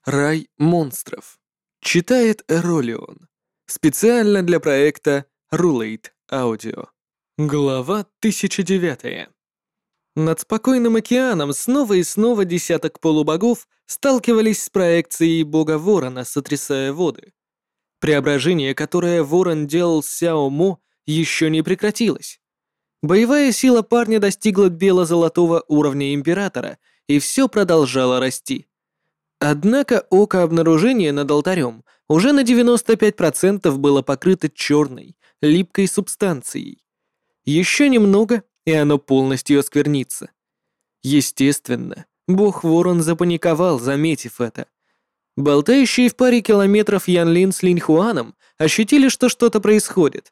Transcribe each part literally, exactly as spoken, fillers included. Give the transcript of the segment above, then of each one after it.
Рай монстров. Читает Эролион. Специально для проекта Rulate Audio. Глава тысяча девятая. Над спокойным океаном снова и снова десяток полубогов сталкивались с проекцией бога Ворона, сотрясая воды. Преображение, которое Ворон делал с Сяо Мо, еще не прекратилось. Боевая сила парня достигла бело-золотого уровня Императора, и все продолжало расти. Однако око обнаружения над алтарем уже на девяносто пять процентов было покрыто черной, липкой субстанцией. Еще немного, и оно полностью осквернится. Естественно, бог Ворон запаниковал, заметив это. Болтающие в паре километров Ян Лин с Линь Хуаном ощутили, что что-то происходит.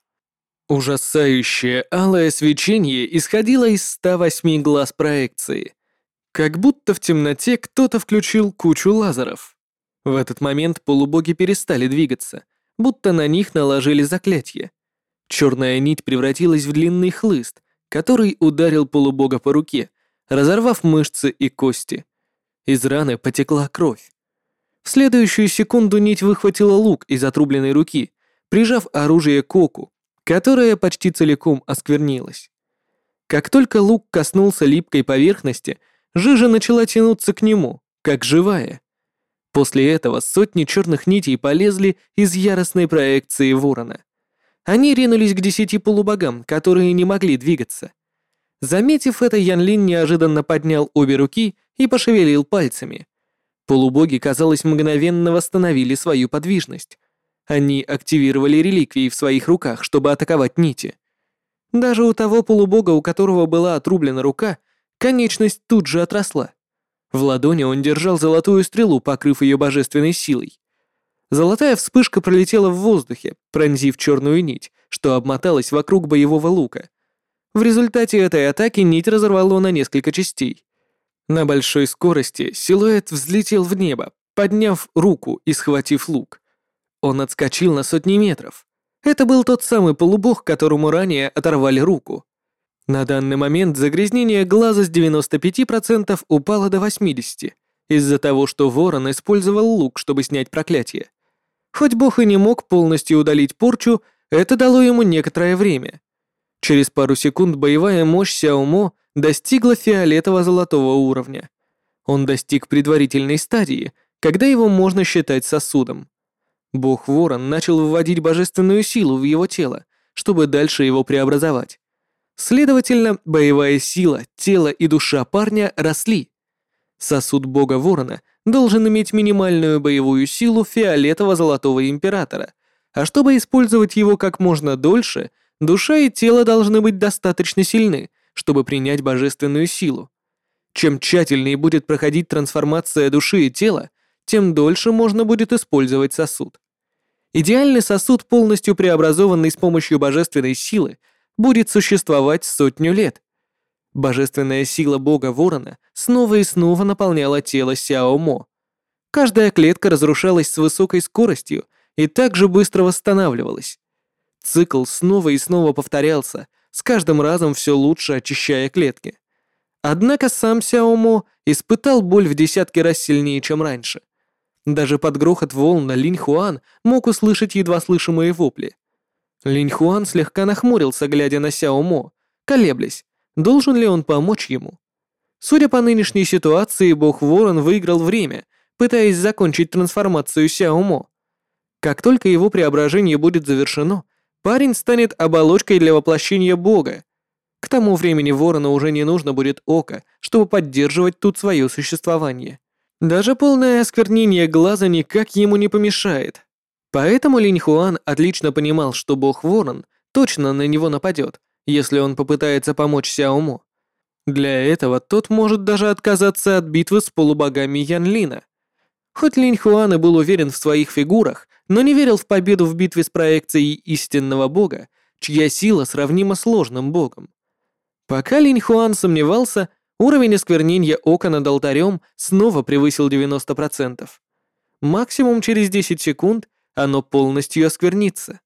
Ужасающее алое свечение исходило из ста восьми глаз проекции. Как будто в темноте кто-то включил кучу лазеров. В этот момент полубоги перестали двигаться, будто на них наложили заклятие. Черная нить превратилась в длинный хлыст, который ударил полубога по руке, разорвав мышцы и кости. Из раны потекла кровь. В следующую секунду нить выхватила лук из отрубленной руки, прижав оружие к оку, которое почти целиком осквернилось. Как только лук коснулся липкой поверхности, жижа начала тянуться к нему, как живая. После этого сотни черных нитей полезли из яростной проекции ворона. Они ринулись к десяти полубогам, которые не могли двигаться. Заметив это, Ян Лин неожиданно поднял обе руки и пошевелил пальцами. Полубоги, казалось, мгновенно восстановили свою подвижность. Они активировали реликвии в своих руках, чтобы атаковать нити. Даже у того полубога, у которого была отрублена рука, конечность тут же отросла. В ладони он держал золотую стрелу, покрыв ее божественной силой. Золотая вспышка пролетела в воздухе, пронзив черную нить, что обмоталась вокруг боевого лука. В результате этой атаки нить разорвало на несколько частей. На большой скорости силуэт взлетел в небо, подняв руку и схватив лук. Он отскочил на сотни метров. Это был тот самый полубог, которому ранее оторвали руку. На данный момент загрязнение глаза с девяноста пяти процентов упало до восьмидесяти процентов из-за того, что ворон использовал лук, чтобы снять проклятие. Хоть бог и не мог полностью удалить порчу, это дало ему некоторое время. Через пару секунд боевая мощь Сяо Мо достигла фиолетово-золотого уровня. Он достиг предварительной стадии, когда его можно считать сосудом. Бог Ворон начал вводить божественную силу в его тело, чтобы дальше его преобразовать. Следовательно, боевая сила, тело и душа парня росли. Сосуд бога Ворона должен иметь минимальную боевую силу фиолетово-золотого императора, а чтобы использовать его как можно дольше, душа и тело должны быть достаточно сильны, чтобы принять божественную силу. Чем тщательнее будет проходить трансформация души и тела, тем дольше можно будет использовать сосуд. Идеальный сосуд, полностью преобразованный с помощью божественной силы, будет существовать сотню лет. Божественная сила бога Ворона снова и снова наполняла тело Сяо Мо. Каждая клетка разрушалась с высокой скоростью и также быстро восстанавливалась. Цикл снова и снова повторялся, с каждым разом все лучше очищая клетки. Однако сам Сяо Мо испытал боль в десятки раз сильнее, чем раньше. Даже под грохот волн Линь Хуан мог услышать едва слышимые вопли. Линь Хуан слегка нахмурился, глядя на Сяо Мо, колеблясь, должен ли он помочь ему. Судя по нынешней ситуации, бог Ворон выиграл время, пытаясь закончить трансформацию Сяо Мо. Как только его преображение будет завершено, парень станет оболочкой для воплощения бога. К тому времени Ворону уже не нужно будет око, чтобы поддерживать тут свое существование. Даже полное осквернение глаза никак ему не помешает. Поэтому Линь Хуан отлично понимал, что бог Ворон точно на него нападет, если он попытается помочь Сяо Мо. Для этого тот может даже отказаться от битвы с полубогами Ян Лина. Хоть Линь Хуан и был уверен в своих фигурах, но не верил в победу в битве с проекцией истинного бога, чья сила сравнима с ложным богом. Пока Линь Хуан сомневался, уровень осквернения ока над алтарем снова превысил девяносто процентов. Максимум через десять секунд оно полностью осквернится.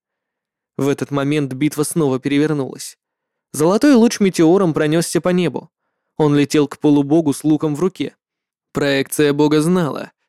В этот момент битва снова перевернулась. Золотой луч метеором пронесся по небу. Он летел к полубогу с луком в руке. Проекция бога знала,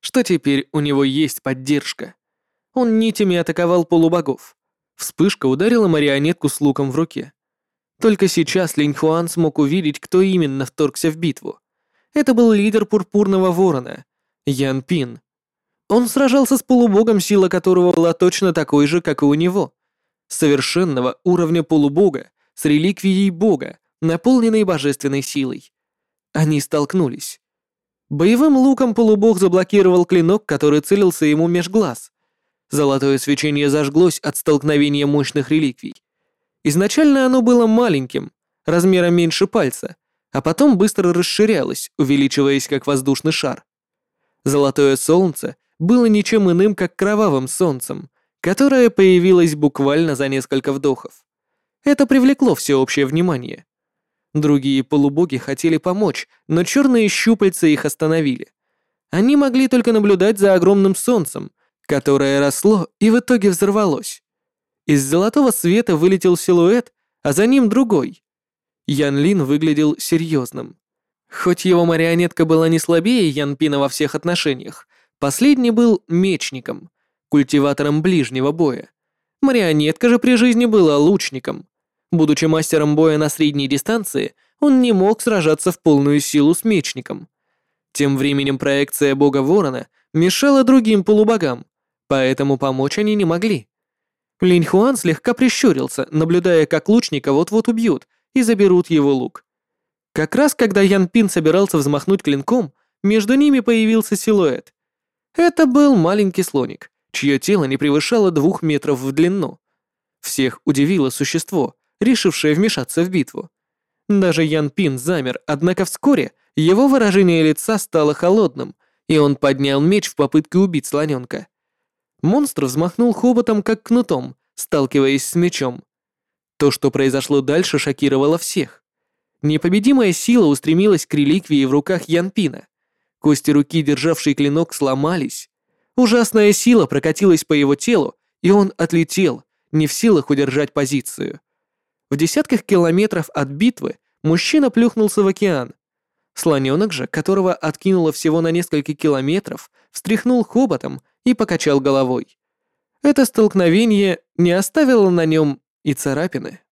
что теперь у него есть поддержка. Он нитями атаковал полубогов. Вспышка ударила марионетку с луком в руке. Только сейчас Линь Хуан смог увидеть, кто именно вторгся в битву. Это был лидер Пурпурного Ворона, Ян Пин. Он сражался с полубогом, сила которого была точно такой же, как и у него. Совершенного уровня полубога с реликвией бога, наполненной божественной силой. Они столкнулись. Боевым луком полубог заблокировал клинок, который целился ему меж глаз. Золотое свечение зажглось от столкновения мощных реликвий. Изначально оно было маленьким, размером меньше пальца, а потом быстро расширялось, увеличиваясь как воздушный шар. Золотое солнце было ничем иным, как кровавым солнцем, которое появилось буквально за несколько вдохов. Это привлекло всеобщее внимание. Другие полубоги хотели помочь, но черные щупальца их остановили. Они могли только наблюдать за огромным солнцем, которое росло и в итоге взорвалось. Из золотого света вылетел силуэт, а за ним другой. Ян Лин выглядел серьезным. Хоть его марионетка была не слабее Ян Пина во всех отношениях, последний был мечником, культиватором ближнего боя. Марионетка же при жизни была лучником. Будучи мастером боя на средней дистанции, он не мог сражаться в полную силу с мечником. Тем временем проекция бога Ворона мешала другим полубогам, поэтому помочь они не могли. Линь Хуан слегка прищурился, наблюдая, как лучника вот-вот убьют и заберут его лук. Как раз когда Ян Пин собирался взмахнуть клинком, между ними появился силуэт. Это был маленький слоник, чье тело не превышало двух метров в длину. Всех удивило существо, решившее вмешаться в битву. Даже Ян Пин замер, однако вскоре его выражение лица стало холодным, и он поднял меч в попытке убить слоненка. Монстр взмахнул хоботом, как кнутом, сталкиваясь с мечом. То, что произошло дальше, шокировало всех. Непобедимая сила устремилась к реликвии в руках Ян Пина. Кости руки, державшей клинок, сломались. Ужасная сила прокатилась по его телу, и он отлетел, не в силах удержать позицию. В десятках километров от битвы мужчина плюхнулся в океан. Слоненок же, которого откинуло всего на несколько километров, встряхнул хоботом и покачал головой. Это столкновение не оставило на нем и царапины.